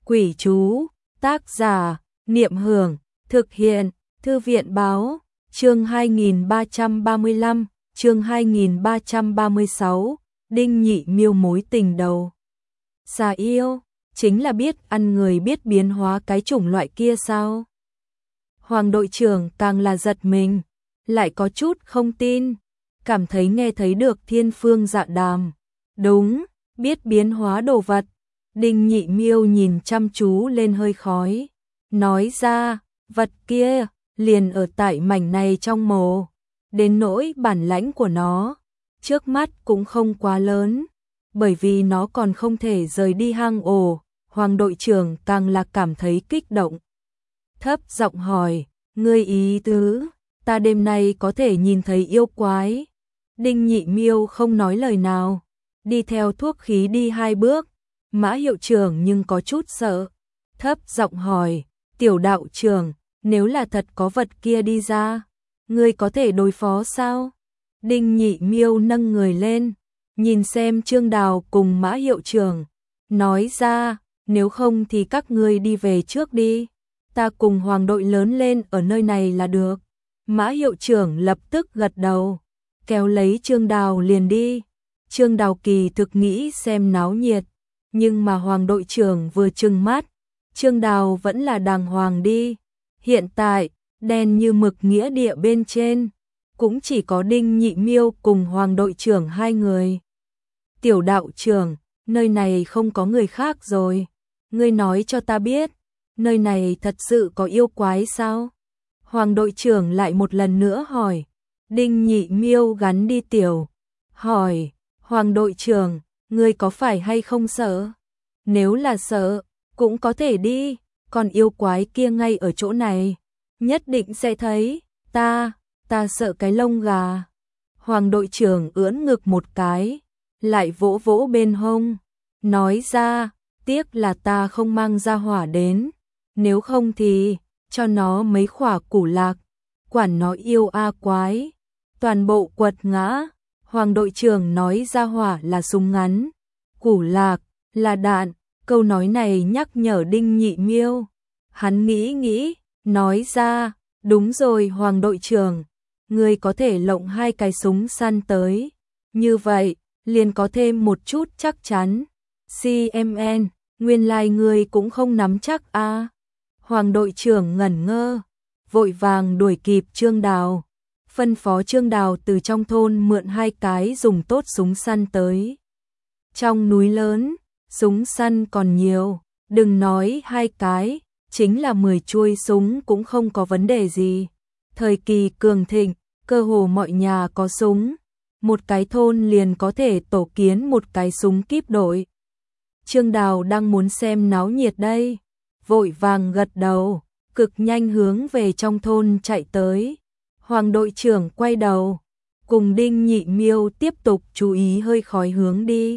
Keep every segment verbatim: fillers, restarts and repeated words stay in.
Quỷ chú, tác giả, Niệm Hưởng, thực hiện, Thư viện báo, chương hai nghìn ba trăm ba mươi lăm, chương hai nghìn ba trăm ba mươi sáu, Đinh Nhị Miêu mối tình đầu. Xà yêu, chính là biết ăn người biết biến hóa cái chủng loại kia sao? Hoàng đội trưởng càng là giật mình, lại có chút không tin, cảm thấy nghe thấy được thiên phương dạ đàm. Đúng, biết biến hóa đồ vật. Đinh Nhị Miêu nhìn chăm chú lên hơi khói, nói ra, vật kia liền ở tại mảnh này trong mồ, đến nỗi bản lãnh của nó, trước mắt cũng không quá lớn, bởi vì nó còn không thể rời đi hang ổ. Hoàng đội trưởng càng là cảm thấy kích động, thấp giọng hỏi, ngươi ý tứ, ta đêm nay có thể nhìn thấy yêu quái? Đinh Nhị Miêu không nói lời nào, đi theo thuốc khí đi hai bước. Mã hiệu trưởng nhưng có chút sợ, thấp giọng hỏi, tiểu đạo trưởng, nếu là thật có vật kia đi ra, ngươi có thể đối phó sao? Đinh Nhị Miêu nâng người lên, nhìn xem Trương Đào cùng Mã hiệu trưởng, nói ra, nếu không thì các ngươi đi về trước đi, ta cùng Hoàng đội lớn lên ở nơi này là được. Mã hiệu trưởng lập tức gật đầu, kéo lấy Trương Đào liền đi. Trương Đào kỳ thực nghĩ xem náo nhiệt, nhưng mà Hoàng đội trưởng vừa trừng mắt, Trương Đào vẫn là đàng hoàng đi. Hiện tại, đen như mực nghĩa địa bên trên, cũng chỉ có Đinh Nhị Miêu cùng Hoàng đội trưởng hai người. Tiểu đạo trưởng, nơi này không có người khác rồi, ngươi nói cho ta biết, nơi này thật sự có yêu quái sao? Hoàng đội trưởng lại một lần nữa hỏi. Đinh Nhị Miêu gắn đi tiểu, hỏi, Hoàng đội trưởng, ngươi có phải hay không sợ? Nếu là sợ, cũng có thể đi, còn yêu quái kia ngay ở chỗ này, nhất định sẽ thấy, ta, ta sợ cái lông gà. Hoàng đội trưởng ưỡn ngực một cái, lại vỗ vỗ bên hông, nói ra, tiếc là ta không mang ra hỏa đến, nếu không thì, cho nó mấy khỏa củ lạc, quản nó yêu a quái, toàn bộ quật ngã. Hoàng đội trưởng nói ra hỏa là súng ngắn, củ lạc là đạn, câu nói này nhắc nhở Đinh Nhị Miêu. Hắn nghĩ nghĩ, nói ra, đúng rồi Hoàng đội trưởng, ngươi có thể lộng hai cái súng săn tới, như vậy, liền có thêm một chút chắc chắn. xê em en, nguyên lai like ngươi cũng không nắm chắc a. À. Hoàng đội trưởng ngẩn ngơ, vội vàng đuổi kịp Trương Đào, phân phó Trương Đào từ trong thôn mượn hai cái dùng tốt súng săn tới. Trong núi lớn, súng săn còn nhiều, đừng nói hai cái, chính là mười chuôi súng cũng không có vấn đề gì. Thời kỳ cường thịnh, cơ hồ mọi nhà có súng, một cái thôn liền có thể tổ kiến một cái súng kíp đội. Trương Đào đang muốn xem náo nhiệt đây, vội vàng gật đầu, cực nhanh hướng về trong thôn chạy tới. Hoàng đội trưởng quay đầu, cùng Đinh Nhị Miêu tiếp tục chú ý hơi khói hướng đi.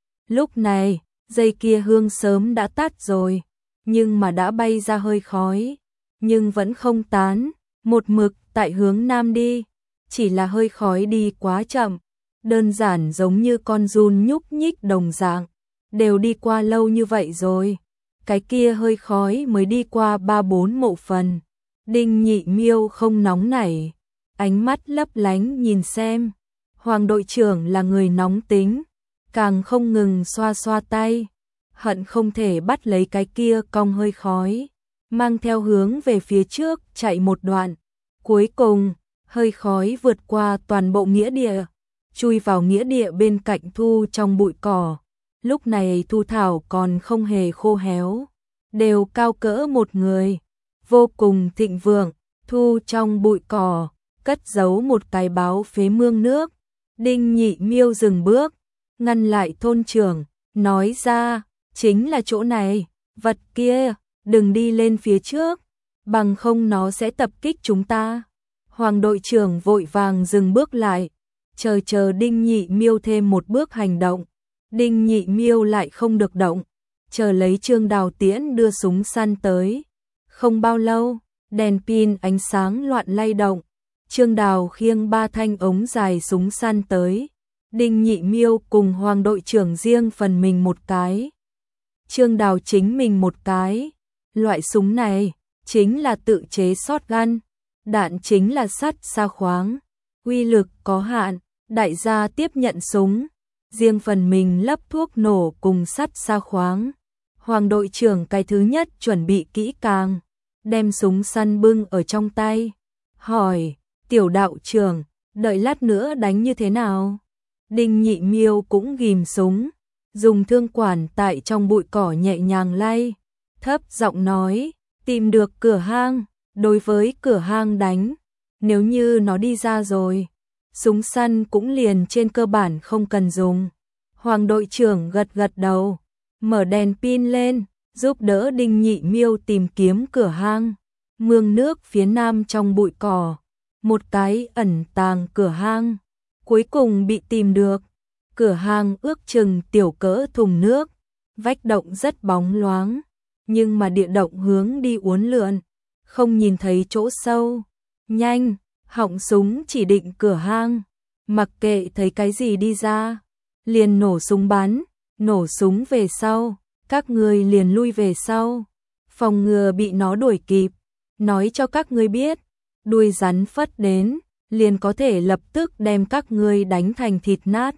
Lúc này, dây kia hương sớm đã tắt rồi, nhưng mà đã bay ra hơi khói, nhưng vẫn không tán, một mực tại hướng nam đi, chỉ là hơi khói đi quá chậm, đơn giản giống như con giun nhúc nhích đồng dạng, đều đi qua lâu như vậy rồi, cái kia hơi khói mới đi qua ba bốn mộ phần. Đinh Nhị Miêu không nóng nảy, ánh mắt lấp lánh nhìn xem. Hoàng đội trưởng là người nóng tính, càng không ngừng xoa xoa tay, hận không thể bắt lấy cái kia cong hơi khói, mang theo hướng về phía trước chạy một đoạn. Cuối cùng, hơi khói vượt qua toàn bộ nghĩa địa, chui vào nghĩa địa bên cạnh thu trong bụi cỏ. Lúc này thu thảo còn không hề khô héo, đều cao cỡ một người, vô cùng thịnh vượng. Thu trong bụi cỏ, cất giấu một cái báo phế mương nước. Đinh Nhị Miêu dừng bước, ngăn lại thôn trưởng, nói ra, chính là chỗ này, vật kia, đừng đi lên phía trước, bằng không nó sẽ tập kích chúng ta. Hoàng đội trưởng vội vàng dừng bước lại, chờ chờ Đinh Nhị Miêu thêm một bước hành động. Đinh Nhị Miêu lại không được động, chờ lấy Trương Đào Tiễn đưa súng săn tới. Không bao lâu, đèn pin ánh sáng loạn lay động, Trương Đào khiêng ba thanh ống dài súng săn tới. Đinh Nhị Miêu cùng Hoàng đội trưởng riêng phần mình một cái. Trương Đào chính mình một cái. Loại súng này chính là tự chế shotgun, đạn chính là sắt xa khoáng, uy lực có hạn, đại gia tiếp nhận súng, riêng phần mình lấp thuốc nổ cùng sắt xa khoáng. Hoàng đội trưởng cái thứ nhất chuẩn bị kỹ càng, đem súng săn bưng ở trong tay, hỏi, tiểu đạo trưởng, đợi lát nữa đánh như thế nào? Đinh Nhị Miêu cũng ghim súng, dùng thương quản tại trong bụi cỏ nhẹ nhàng lay, thấp giọng nói, tìm được cửa hang, đối với cửa hang đánh, nếu như nó đi ra rồi, súng săn cũng liền trên cơ bản không cần dùng. Hoàng đội trưởng gật gật đầu, mở đèn pin lên, giúp đỡ Đinh Nhị Miêu tìm kiếm cửa hang. Mương nước phía nam trong bụi cỏ, một cái ẩn tàng cửa hang, cuối cùng bị tìm được. Cửa hang ước chừng tiểu cỡ thùng nước, vách động rất bóng loáng, nhưng mà địa động hướng đi uốn lượn, không nhìn thấy chỗ sâu. Nhanh, họng súng chỉ định cửa hang, mặc kệ thấy cái gì đi ra, liền nổ súng bắn, nổ súng về sau, các ngươi liền lui về sau, phòng ngừa bị nó đuổi kịp. Nói cho các ngươi biết, đuôi rắn phất đến, liền có thể lập tức đem các ngươi đánh thành thịt nát.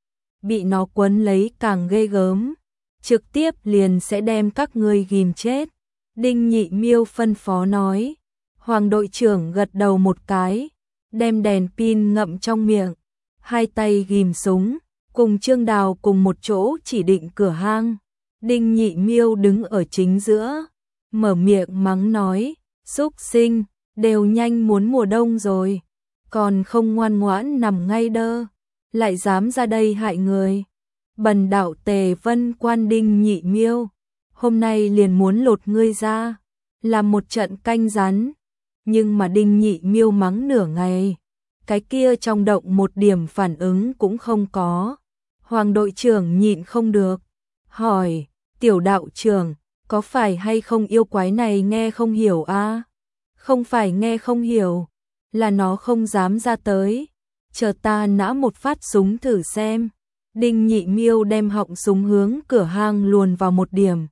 Bị nó quấn lấy càng ghê gớm, trực tiếp liền sẽ đem các ngươi ghim chết. Đinh Nhị Miêu phân phó nói. Hoàng đội trưởng gật đầu một cái, đem đèn pin ngậm trong miệng, hai tay ghim súng, cùng Trương Đào cùng một chỗ chỉ định cửa hang. Đinh Nhị Miêu đứng ở chính giữa, mở miệng mắng nói, xúc sinh, đều nhanh muốn mùa đông rồi, còn không ngoan ngoãn nằm ngay đơ, lại dám ra đây hại người. Bần đạo Tề Vân Quan Đinh Nhị Miêu, hôm nay liền muốn lột ngươi ra, làm một trận canh rắn. Nhưng mà Đinh Nhị Miêu mắng nửa ngày, cái kia trong động một điểm phản ứng cũng không có. Hoàng đội trưởng nhịn không được, hỏi, tiểu đạo trưởng, có phải hay không yêu quái này nghe không hiểu a? À? Không phải nghe không hiểu, là nó không dám ra tới. Chờ ta nã một phát súng thử xem. Đinh Nhị Miêu đem họng súng hướng cửa hang luồn vào một điểm.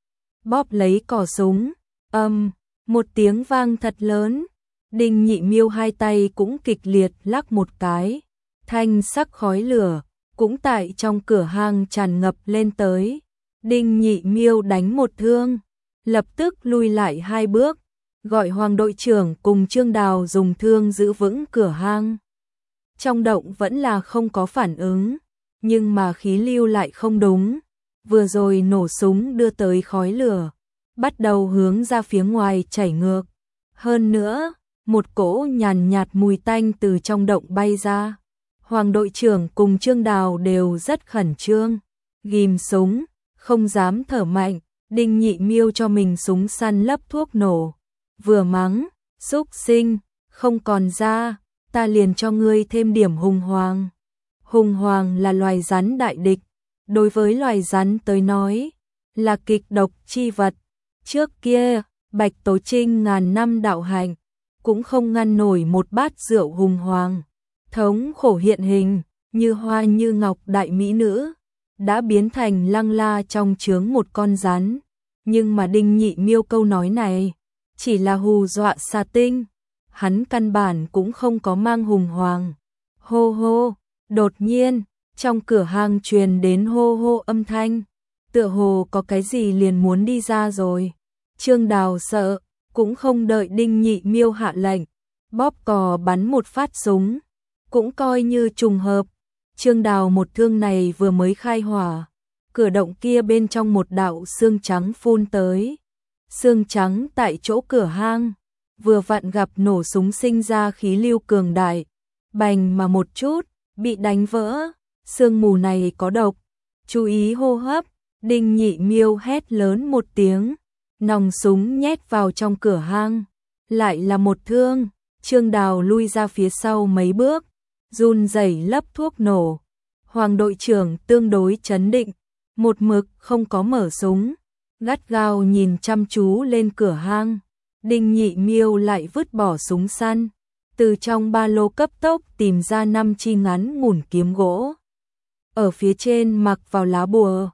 Bóp lấy cò súng, âm, một tiếng vang thật lớn. Đinh Nhị Miêu hai tay cũng kịch liệt lắc một cái. Thanh sắc khói lửa, cũng tại trong cửa hang tràn ngập lên tới. Đinh Nhị Miêu đánh một thương, lập tức lui lại hai bước, gọi Hoàng đội trưởng cùng Trương Đào dùng thương giữ vững cửa hang. Trong động vẫn là không có phản ứng, nhưng mà khí lưu lại không đúng. Vừa rồi nổ súng đưa tới khói lửa, bắt đầu hướng ra phía ngoài chảy ngược. Hơn nữa, một cỗ nhàn nhạt mùi tanh từ trong động bay ra. Hoàng đội trưởng cùng Trương Đào đều rất khẩn trương, ghim súng, không dám thở mạnh. Đinh Nhị Miêu cho mình súng săn lấp thuốc nổ, vừa mắng, xúc sinh, không còn ra, ta liền cho ngươi thêm điểm hùng hoàng. Hùng hoàng là loài rắn đại địch, đối với loài rắn tới nói, là kịch độc chi vật. Trước kia, Bạch Tố Trinh ngàn năm đạo hành, cũng không ngăn nổi một bát rượu hùng hoàng. Thống khổ hiện hình, như hoa như ngọc đại mỹ nữ, đã biến thành lăng la trong chướng một con rắn. Nhưng mà Đinh Nhị Miêu câu nói này, chỉ là hù dọa xà tinh. Hắn căn bản cũng không có mang hùng hoàng. Hô hô, đột nhiên, trong cửa hang truyền đến hô hô âm thanh. Tựa hồ có cái gì liền muốn đi ra rồi. Trương Đào sợ, cũng không đợi Đinh Nhị Miêu hạ lệnh, bóp cò bắn một phát súng. Cũng coi như trùng hợp. Trương Đào một thương này vừa mới khai hỏa, cửa động kia bên trong một đạo xương trắng phun tới. Xương trắng tại chỗ cửa hang, vừa vặn gặp nổ súng sinh ra khí lưu cường đại, bành mà một chút, bị đánh vỡ. Sương mù này có độc, chú ý hô hấp. Đinh Nhị Miêu hét lớn một tiếng, nòng súng nhét vào trong cửa hang, lại là một thương. Trương Đào lui ra phía sau mấy bước, run rẩy lấp thuốc nổ. Hoàng đội trưởng tương đối trấn định, một mực không có mở súng, gắt gao nhìn chăm chú lên cửa hang. Đinh Nhị Miêu lại vứt bỏ súng săn, từ trong ba lô cấp tốc tìm ra năm chi ngắn ngủn kiếm gỗ. Ở phía trên mặc vào lá bùa,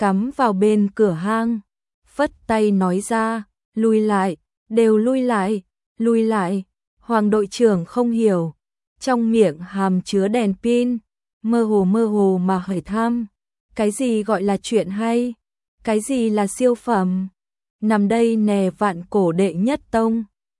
cắm vào bên cửa hang, phất tay nói ra, lui lại, đều lui lại, lui lại. Hoàng đội trưởng không hiểu, trong miệng hàm chứa đèn pin, mơ hồ mơ hồ mà hỏi thăm, cái gì gọi là chuyện hay, cái gì là siêu phẩm, nằm đây nè vạn cổ đệ nhất tông.